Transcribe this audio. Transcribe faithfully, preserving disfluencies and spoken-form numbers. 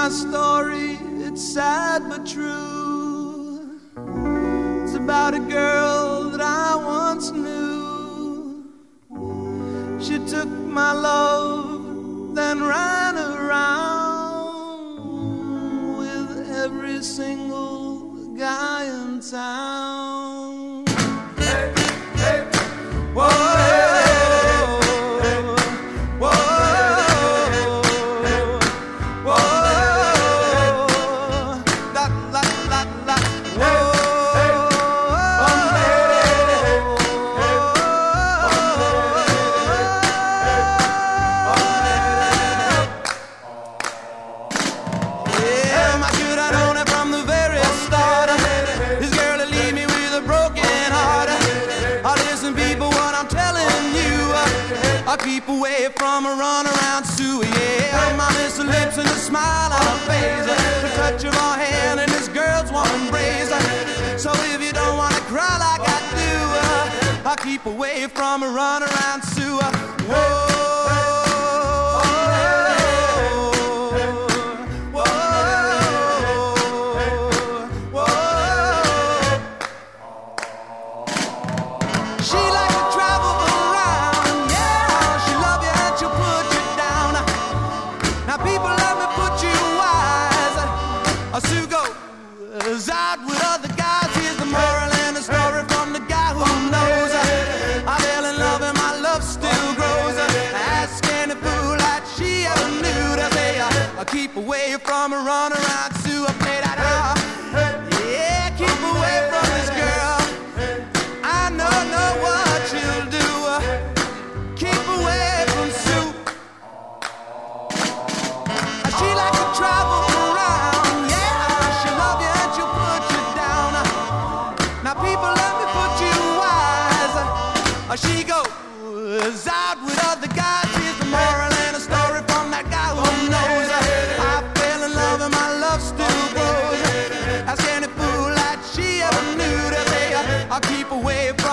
my story, it's sad but true. It's about a girl that I once knew. She took my love, then ran around with every single guy in town. Hey, hey, whoa. Keep away from a runaround Sue, yeah. My miss her lips and the smile on her face, the touch of her hand and this girl's warm embrace. So if you don't wanna cry like I do, I'll keep away from a runaround Sue. Whoa. Sue goes out with other guys. Here's the moral and the story from the guy who knows. I fell in love and my love still grows. Ask any fool that she ever knew to say, I keep away from a runaround Sue. I play that out. Yeah, keep away from this girl. I know, know what she'll do. Keep away from Sue. She likes to travel around. She goes out with other guys. Here's the moral and a story from that guy who knows. I fell in love and my love still grows. Ask any fool that she ever knew to say, I'll keep away from